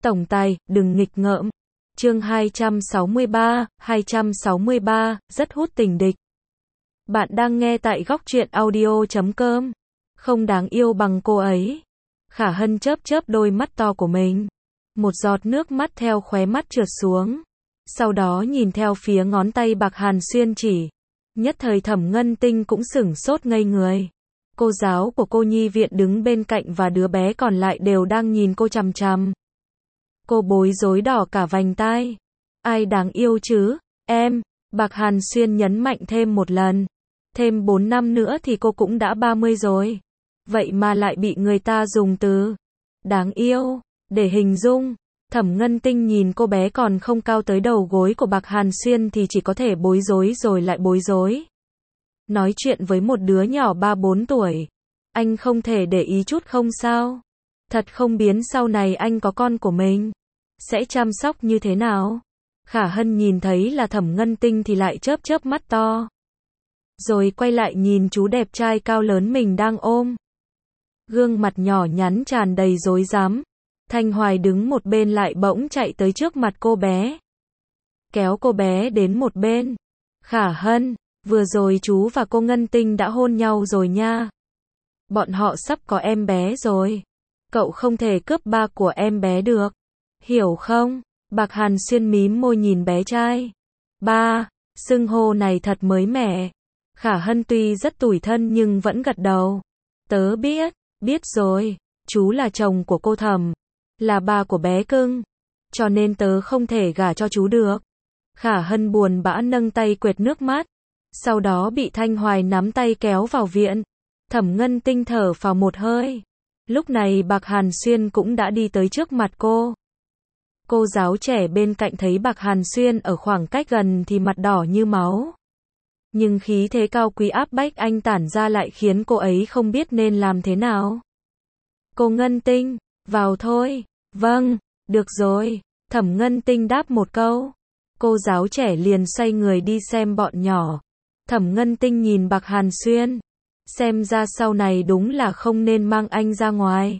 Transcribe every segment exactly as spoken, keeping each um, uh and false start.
Tổng tài, đừng nghịch ngợm. Chương hai trăm sáu mươi ba, hai trăm sáu mươi ba, rất hút tình địch. Bạn đang nghe tại góc truyện audio chấm com. Không đáng yêu bằng cô ấy. Khả Hân chớp chớp đôi mắt to của mình. Một giọt nước mắt theo khóe mắt trượt xuống. Sau đó nhìn theo phía ngón tay Bạc Hàn Xuyên chỉ. Nhất thời Thẩm Ngân Tinh cũng sửng sốt ngây người. Cô giáo của cô nhi viện đứng bên cạnh và đứa bé còn lại đều đang nhìn cô chằm chằm. Cô bối rối đỏ cả vành tai. Ai đáng yêu chứ? Em. Bạc Hàn Xuyên nhấn mạnh thêm một lần. Thêm bốn năm nữa thì cô cũng đã ba mươi rồi. Vậy mà lại bị người ta dùng từ đáng yêu để hình dung. Thẩm Ngân Tinh nhìn cô bé còn không cao tới đầu gối của Bạc Hàn Xuyên thì chỉ có thể bối rối rồi lại bối rối. Nói chuyện với một đứa nhỏ ba bốn tuổi. Anh không thể để ý chút không sao? Thật không biến sau này anh có con của mình sẽ chăm sóc như thế nào? Khả Hân nhìn thấy là Thẩm Ngân Tinh thì lại chớp chớp mắt to. Rồi quay lại nhìn chú đẹp trai cao lớn mình đang ôm. Gương mặt nhỏ nhắn tràn đầy rối rắm. Thanh Hoài đứng một bên lại bỗng chạy tới trước mặt cô bé. Kéo cô bé đến một bên. Khả Hân, vừa rồi chú và cô Ngân Tinh đã hôn nhau rồi nha. Bọn họ sắp có em bé rồi. Cậu không thể cướp ba của em bé được. Hiểu không? Bạc Hàn Xuyên mím môi nhìn bé trai. Ba, xưng hô này thật mới mẻ. Khả Hân tuy rất tủi thân nhưng vẫn gật đầu. Tớ biết, biết rồi, chú là chồng của cô Thẩm, là ba của bé cưng, cho nên tớ không thể gả cho chú được. Khả Hân buồn bã nâng tay quệt nước mắt, sau đó bị Thanh Hoài nắm tay kéo vào viện. Thẩm Ngân Tinh thở phào một hơi. Lúc này Bạc Hàn Xuyên cũng đã đi tới trước mặt cô. Cô giáo trẻ bên cạnh thấy Bạc Hàn Xuyên ở khoảng cách gần thì mặt đỏ như máu. Nhưng khí thế cao quý áp bách anh tản ra lại khiến cô ấy không biết nên làm thế nào. Cô Ngân Tinh, vào thôi. Vâng, được rồi. Thẩm Ngân Tinh đáp một câu. Cô giáo trẻ liền xoay người đi xem bọn nhỏ. Thẩm Ngân Tinh nhìn Bạc Hàn Xuyên. Xem ra sau này đúng là không nên mang anh ra ngoài.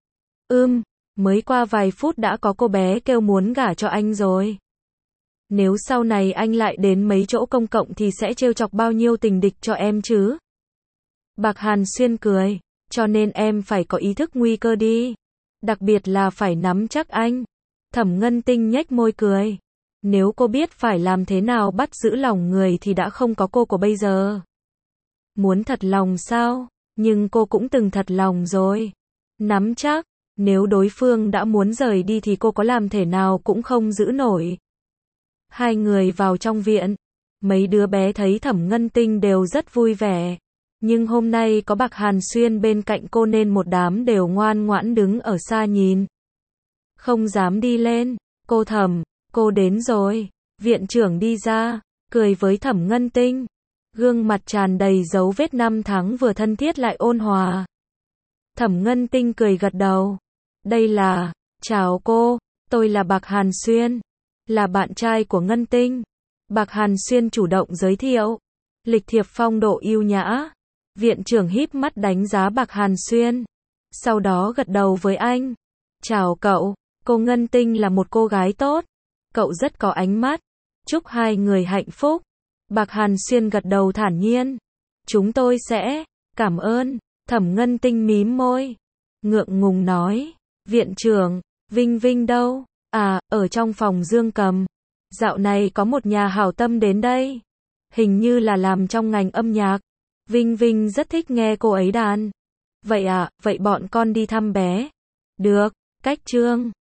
Ưm, mới qua vài phút đã có cô bé kêu muốn gả cho anh rồi. Nếu sau này anh lại đến mấy chỗ công cộng thì sẽ trêu chọc bao nhiêu tình địch cho em chứ? Bạc Hàn Xuyên cười, cho nên em phải có ý thức nguy cơ đi. Đặc biệt là phải nắm chắc anh. Thẩm Ngân Tinh nhếch môi cười. Nếu cô biết phải làm thế nào bắt giữ lòng người thì đã không có cô của bây giờ. Muốn thật lòng sao? Nhưng cô cũng từng thật lòng rồi. Nắm chắc, nếu đối phương đã muốn rời đi thì cô có làm thể nào cũng không giữ nổi. Hai người vào trong viện. Mấy đứa bé thấy Thẩm Ngân Tinh đều rất vui vẻ. Nhưng hôm nay có Bạc Hàn Xuyên bên cạnh cô nên một đám đều ngoan ngoãn đứng ở xa nhìn. Không dám đi lên. Cô Thẩm, cô đến rồi. Viện trưởng đi ra, cười với Thẩm Ngân Tinh. Gương mặt tràn đầy dấu vết năm tháng vừa thân thiết lại ôn hòa. Thẩm Ngân Tinh cười gật đầu. Đây là, chào cô, tôi là Bạc Hàn Xuyên. Là bạn trai của Ngân Tinh. Bạc Hàn Xuyên chủ động giới thiệu. Lịch thiệp phong độ yêu nhã. Viện trưởng híp mắt đánh giá Bạc Hàn Xuyên. Sau đó gật đầu với anh. Chào cậu, cô Ngân Tinh là một cô gái tốt. Cậu rất có ánh mắt. Chúc hai người hạnh phúc. Bạc Hàn Xuyên gật đầu thản nhiên. Chúng tôi sẽ, cảm ơn. Thẩm Ngân Tinh mím môi. Ngượng ngùng nói. Viện trưởng, Vinh Vinh đâu? À, ở trong phòng Dương Cầm. Dạo này có một nhà hảo tâm đến đây. Hình như là làm trong ngành âm nhạc. Vinh Vinh rất thích nghe cô ấy đàn. Vậy à, vậy bọn con đi thăm bé. Được, cách chương.